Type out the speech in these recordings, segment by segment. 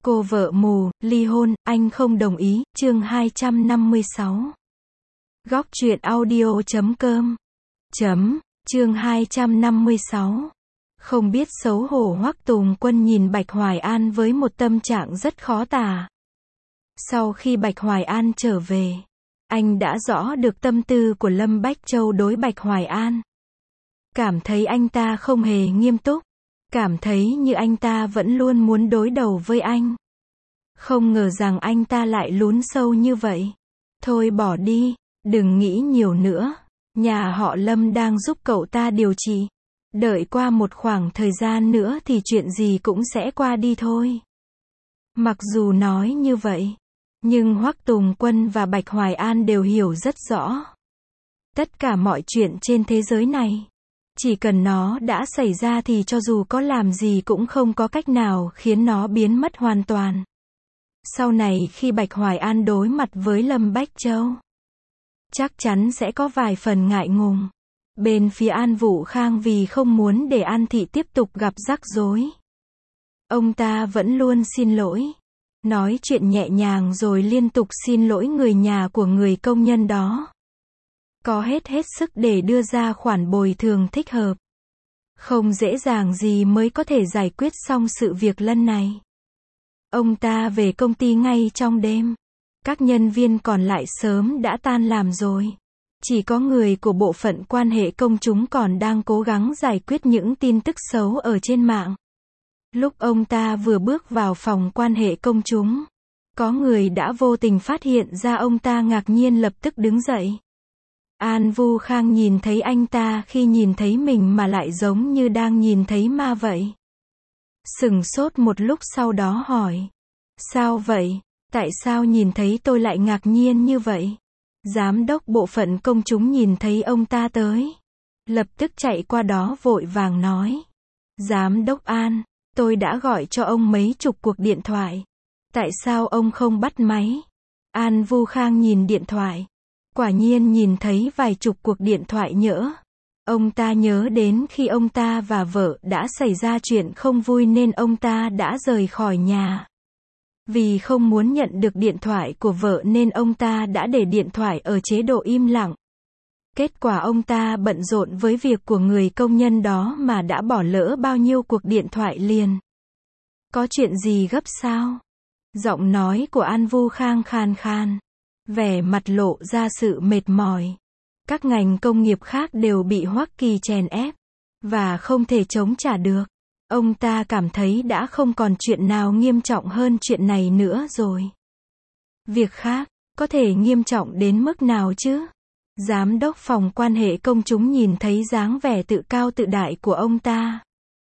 Cô vợ mù, ly hôn, anh không đồng ý, chương 256. Góc truyện audio.com Chương 256. Không biết xấu hổ Hoắc Tùng Quân nhìn Bạch Hoài An với một tâm trạng rất khó tả. Sau khi Bạch Hoài An trở về, anh đã rõ được tâm tư của Lâm Bách Châu đối Bạch Hoài An. Cảm thấy anh ta không hề nghiêm túc. Cảm thấy như anh ta vẫn luôn muốn đối đầu với anh. Không ngờ rằng anh ta lại lún sâu như vậy. Thôi bỏ đi, đừng nghĩ nhiều nữa. Nhà họ Lâm đang giúp cậu ta điều trị. Đợi qua một khoảng thời gian nữa thì chuyện gì cũng sẽ qua đi thôi. Mặc dù nói như vậy, nhưng Hoắc Tùng Quân và Bạch Hoài An đều hiểu rất rõ. Tất cả mọi chuyện trên thế giới này, chỉ cần nó đã xảy ra thì cho dù có làm gì cũng không có cách nào khiến nó biến mất hoàn toàn. Sau này khi Bạch Hoài An đối mặt với Lâm Bách Châu, chắc chắn sẽ có vài phần ngại ngùng. Bên phía An Vũ Khang vì không muốn để An Thị tiếp tục gặp rắc rối, ông ta vẫn luôn xin lỗi. Nói chuyện nhẹ nhàng rồi liên tục xin lỗi người nhà của người công nhân đó. Có hết sức để đưa ra khoản bồi thường thích hợp. Không dễ dàng gì mới có thể giải quyết xong sự việc lần này. Ông ta về công ty ngay trong đêm. Các nhân viên còn lại sớm đã tan làm rồi. Chỉ có người của bộ phận quan hệ công chúng còn đang cố gắng giải quyết những tin tức xấu ở trên mạng. Lúc ông ta vừa bước vào phòng quan hệ công chúng, có người đã vô tình phát hiện ra ông ta, ngạc nhiên lập tức đứng dậy. An Vu Khang nhìn thấy anh ta khi nhìn thấy mình mà lại giống như đang nhìn thấy ma vậy. Sửng sốt một lúc sau đó hỏi. Sao vậy? Tại sao nhìn thấy tôi lại ngạc nhiên như vậy? Giám đốc bộ phận công chúng nhìn thấy ông ta tới, lập tức chạy qua đó vội vàng nói. Giám đốc An, tôi đã gọi cho ông mấy chục cuộc điện thoại. Tại sao ông không bắt máy? An Vu Khang nhìn điện thoại. Quả nhiên nhìn thấy vài chục cuộc điện thoại nhỡ. Ông ta nhớ đến khi ông ta và vợ đã xảy ra chuyện không vui nên ông ta đã rời khỏi nhà. Vì không muốn nhận được điện thoại của vợ nên ông ta đã để điện thoại ở chế độ im lặng. Kết quả ông ta bận rộn với việc của người công nhân đó mà đã bỏ lỡ bao nhiêu cuộc điện thoại liền. Có chuyện gì gấp sao? Giọng nói của An Vu Khang khàn khàn. Vẻ mặt lộ ra sự mệt mỏi. Các ngành công nghiệp khác đều bị Hoắc Kỳ chèn ép và không thể chống trả được. Ông ta cảm thấy đã không còn chuyện nào nghiêm trọng hơn chuyện này nữa rồi. Việc khác, có thể nghiêm trọng đến mức nào chứ? Giám đốc phòng quan hệ công chúng nhìn thấy dáng vẻ tự cao tự đại của ông ta.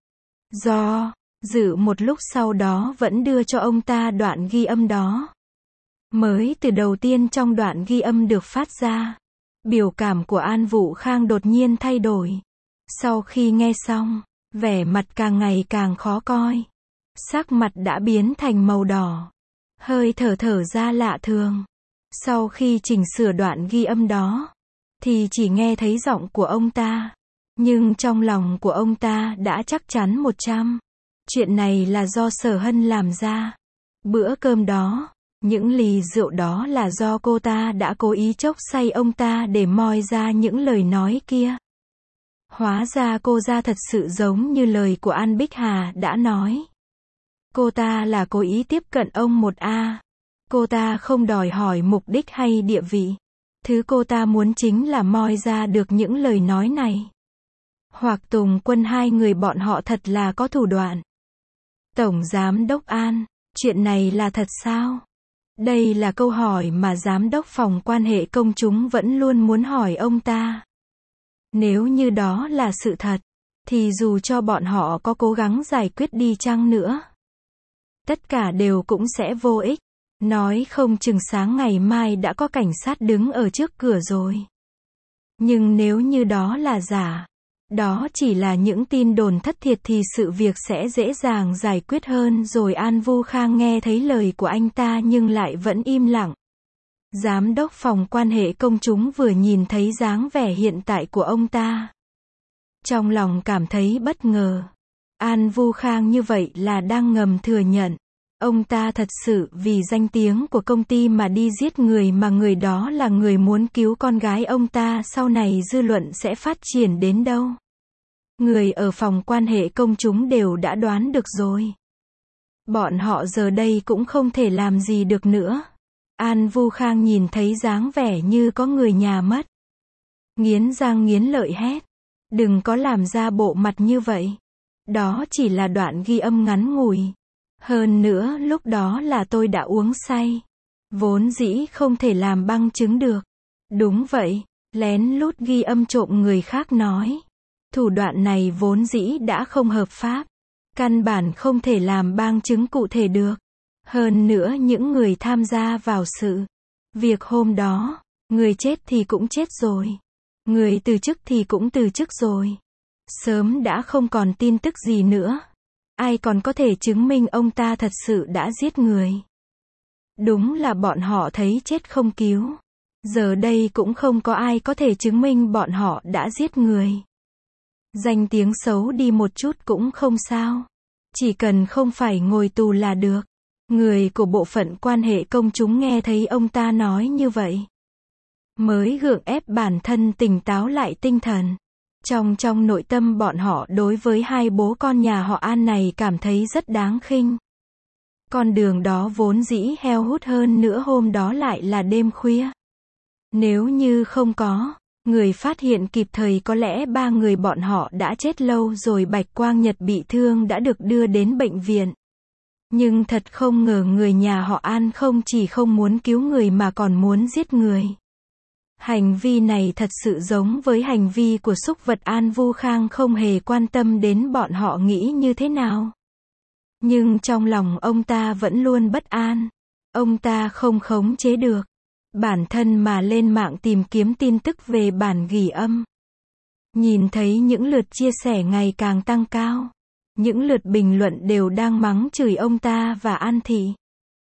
Do dự một lúc sau đó vẫn đưa cho ông ta đoạn ghi âm đó. Mới từ đầu tiên trong đoạn ghi âm được phát ra, biểu cảm của An Vũ Khang đột nhiên thay đổi. Sau khi nghe xong, vẻ mặt càng ngày càng khó coi. Sắc mặt đã biến thành màu đỏ. Hơi thở ra lạ thường. Sau khi chỉnh sửa đoạn ghi âm đó, thì chỉ nghe thấy giọng của ông ta. Nhưng trong lòng của ông ta đã chắc chắn 100. Chuyện này là do Sở Hân làm ra. Bữa cơm đó, những ly rượu đó là do cô ta đã cố ý chốc say ông ta để moi ra những lời nói kia. Hóa ra cô ra thật sự giống như lời của An Bích Hà đã nói. Cô ta là cố ý tiếp cận ông 1A. Cô ta không đòi hỏi mục đích hay địa vị. Thứ cô ta muốn chính là moi ra được những lời nói này. Hoặc Tùng Quân, hai người bọn họ thật là có thủ đoạn. Tổng Giám đốc An, chuyện này là thật sao? Đây là câu hỏi mà Giám đốc phòng quan hệ công chúng vẫn luôn muốn hỏi ông ta. Nếu như đó là sự thật, thì dù cho bọn họ có cố gắng giải quyết đi chăng nữa, tất cả đều cũng sẽ vô ích. Nói không chừng sáng ngày mai đã có cảnh sát đứng ở trước cửa rồi. Nhưng nếu như đó là giả, đó chỉ là những tin đồn thất thiệt thì sự việc sẽ dễ dàng giải quyết hơn rồi. An Vu Khang nghe thấy lời của anh ta nhưng lại vẫn im lặng. Giám đốc phòng quan hệ công chúng vừa nhìn thấy dáng vẻ hiện tại của ông ta, trong lòng cảm thấy bất ngờ. An Vu Khang như vậy là đang ngầm thừa nhận Ông ta thật sự vì danh tiếng của công ty mà đi giết người, mà người đó là người muốn cứu con gái ông ta, sau này dư luận sẽ phát triển đến đâu? Người ở phòng quan hệ công chúng đều đã đoán được rồi. Bọn họ giờ đây cũng không thể làm gì được nữa. An Vu Khang nhìn thấy dáng vẻ như có người nhà mất. Nghiến răng nghiến lợi hét. Đừng có làm ra bộ mặt như vậy. Đó chỉ là đoạn ghi âm ngắn ngủi. Hơn nữa, lúc đó là tôi đã uống say. Vốn dĩ không thể làm bằng chứng được. Đúng vậy, lén lút ghi âm trộm người khác nói. Thủ đoạn này vốn dĩ đã không hợp pháp. Căn bản không thể làm bằng chứng cụ thể được. Hơn nữa những người tham gia vào sự việc hôm đó, người chết thì cũng chết rồi. Người từ chức thì cũng từ chức rồi. Sớm đã không còn tin tức gì nữa. Ai còn có thể chứng minh ông ta thật sự đã giết người. Đúng là bọn họ thấy chết không cứu. Giờ đây cũng không có ai có thể chứng minh bọn họ đã giết người. Danh tiếng xấu đi một chút cũng không sao. Chỉ cần không phải ngồi tù là được. Người của bộ phận quan hệ công chúng nghe thấy ông ta nói như vậy, mới gượng ép bản thân tỉnh táo lại tinh thần. Trong nội tâm bọn họ đối với hai bố con nhà họ An này cảm thấy rất đáng khinh. Con đường đó vốn dĩ heo hút, hơn nữa hôm đó lại là đêm khuya. Nếu như không có người phát hiện kịp thời, có lẽ ba người bọn họ đã chết lâu rồi. Bạch Quang Nhật bị thương đã được đưa đến bệnh viện. Nhưng thật không ngờ người nhà họ An không chỉ không muốn cứu người mà còn muốn giết người. Hành vi này thật sự giống với hành vi của súc vật. An Vu Khang không hề quan tâm đến bọn họ nghĩ như thế nào. Nhưng trong lòng ông ta vẫn luôn bất an. Ông ta không khống chế được bản thân mà lên mạng tìm kiếm tin tức về bản ghi âm. Nhìn thấy những lượt chia sẻ ngày càng tăng cao. Những lượt bình luận đều đang mắng chửi ông ta và An Thị.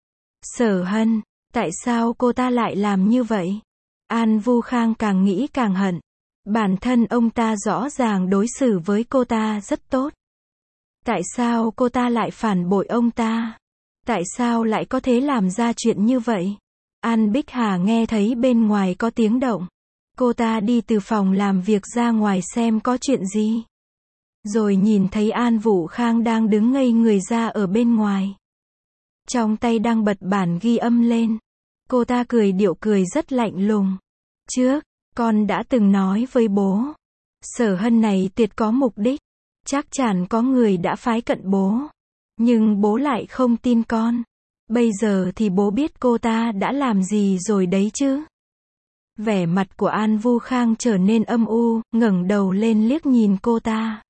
Sở Hân, tại sao cô ta lại làm như vậy? An Vu Khang càng nghĩ càng hận. Bản thân ông ta rõ ràng đối xử với cô ta rất tốt. Tại sao cô ta lại phản bội ông ta? Tại sao lại có thể làm ra chuyện như vậy? An Bích Hà nghe thấy bên ngoài có tiếng động. Cô ta đi từ phòng làm việc ra ngoài xem có chuyện gì. Rồi nhìn thấy An Vũ Khang đang đứng ngây người ra ở bên ngoài. Trong tay đang bật bản ghi âm lên. Cô ta cười điệu cười rất lạnh lùng. Trước, con đã từng nói với bố. Sở Hân này tuyệt có mục đích. Chắc chắn có người đã phái cận bố. Nhưng bố lại không tin con. Bây giờ thì bố biết cô ta đã làm gì rồi đấy chứ. Vẻ mặt của An Vu Khang trở nên âm u, ngẩng đầu lên liếc nhìn cô ta.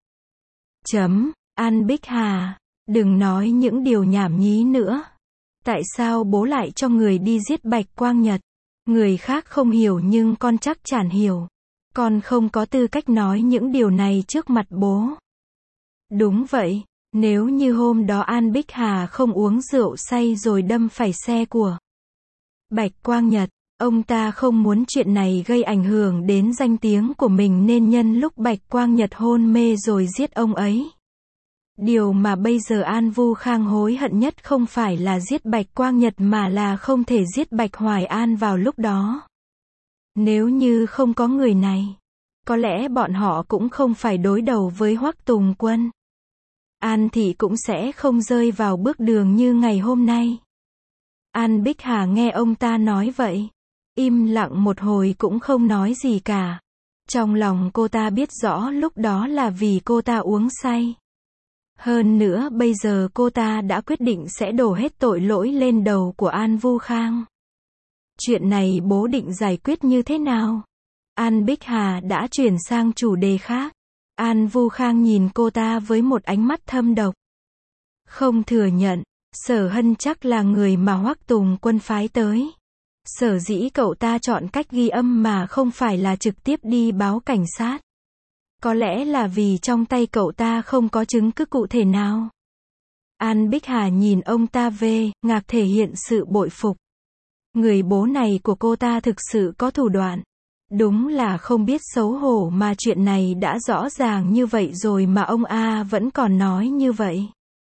An Bích Hà, đừng nói những điều nhảm nhí nữa. Tại sao bố lại cho người đi giết Bạch Quang Nhật? Người khác không hiểu nhưng con chắc chắn hiểu. Con không có tư cách nói những điều này trước mặt bố. Đúng vậy, nếu như hôm đó An Bích Hà không uống rượu say rồi đâm phải xe của Bạch Quang Nhật, ông ta không muốn chuyện này gây ảnh hưởng đến danh tiếng của mình nên nhân lúc Bạch Quang Nhật hôn mê rồi giết ông ấy. Điều mà bây giờ An Vu Khang hối hận nhất không phải là giết Bạch Quang Nhật mà là không thể giết Bạch Hoài An vào lúc đó. Nếu như không có người này, có lẽ bọn họ cũng không phải đối đầu với Hoắc Tùng Quân. An Thị cũng sẽ không rơi vào bước đường như ngày hôm nay. An Bích Hà nghe ông ta nói vậy, im lặng một hồi cũng không nói gì cả. Trong lòng cô ta biết rõ lúc đó là vì cô ta uống say. Hơn nữa bây giờ cô ta đã quyết định sẽ đổ hết tội lỗi lên đầu của An Vu Khang. Chuyện này bố định giải quyết như thế nào? An Bích Hà đã chuyển sang chủ đề khác. An Vu Khang nhìn cô ta với một ánh mắt thâm độc. Không thừa nhận, Sở Hân chắc là người mà Hoắc Tùng Quân phái tới. Sở dĩ cậu ta chọn cách ghi âm mà không phải là trực tiếp đi báo cảnh sát. Có lẽ là vì trong tay cậu ta không có chứng cứ cụ thể nào. An Bích Hà nhìn ông ta về, ngạc thể hiện sự bội phục. Người bố này của cô ta thực sự có thủ đoạn. Đúng là không biết xấu hổ mà chuyện này đã rõ ràng như vậy rồi mà ông A vẫn còn nói như vậy.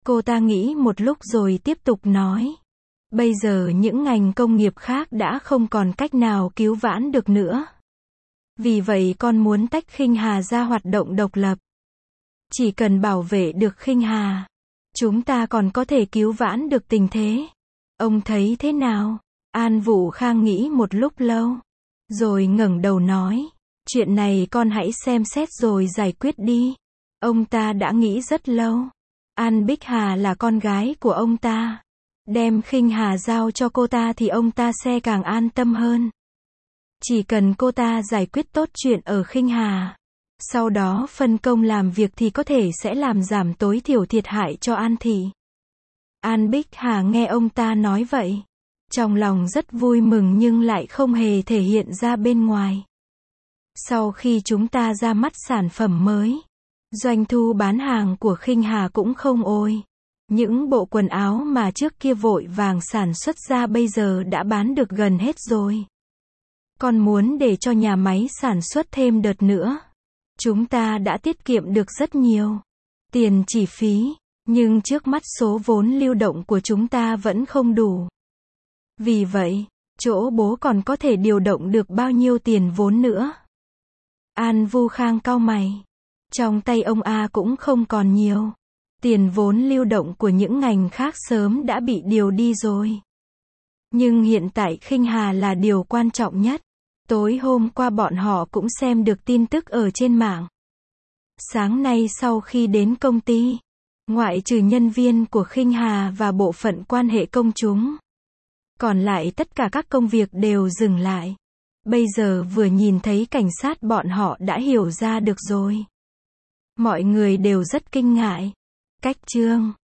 Cô ta nghĩ một lúc rồi tiếp tục nói. Bây giờ những ngành công nghiệp khác đã không còn cách nào cứu vãn được nữa. Vì vậy con muốn tách Khinh Hà ra hoạt động độc lập. Chỉ cần bảo vệ được Khinh Hà, chúng ta còn có thể cứu vãn được tình thế. Ông thấy thế nào? An Vũ Khang nghĩ một lúc lâu, rồi ngẩng đầu nói, chuyện này con hãy xem xét rồi giải quyết đi. Ông ta đã nghĩ rất lâu. An Bích Hà là con gái của ông ta. Đem Khinh Hà giao cho cô ta thì ông ta sẽ càng an tâm hơn. Chỉ cần cô ta giải quyết tốt chuyện ở Khinh Hà, sau đó phân công làm việc thì có thể sẽ làm giảm tối thiểu thiệt hại cho An thị. An Bích Hà nghe ông ta nói vậy, trong lòng rất vui mừng nhưng lại không hề thể hiện ra bên ngoài. Sau khi chúng ta ra mắt sản phẩm mới, doanh thu bán hàng của Khinh Hà cũng không ôi. Những bộ quần áo mà trước kia vội vàng sản xuất ra bây giờ đã bán được gần hết rồi. Còn muốn để cho nhà máy sản xuất thêm đợt nữa. Chúng ta đã tiết kiệm được rất nhiều tiền chi phí, nhưng trước mắt số vốn lưu động của chúng ta vẫn không đủ. Vì vậy, chỗ bố còn có thể điều động được bao nhiêu tiền vốn nữa? An Vũ Khang cau mày. Trong tay ông A cũng không còn nhiều. Tiền vốn lưu động của những ngành khác sớm đã bị điều đi rồi. Nhưng hiện tại Khinh Hà là điều quan trọng nhất. Tối hôm qua bọn họ cũng xem được tin tức ở trên mạng. Sáng nay sau khi đến công ty, ngoại trừ nhân viên của Khinh Hà và bộ phận quan hệ công chúng, còn lại tất cả các công việc đều dừng lại. Bây giờ vừa nhìn thấy cảnh sát bọn họ đã hiểu ra được rồi. Mọi người đều rất kinh ngại. Cách Trương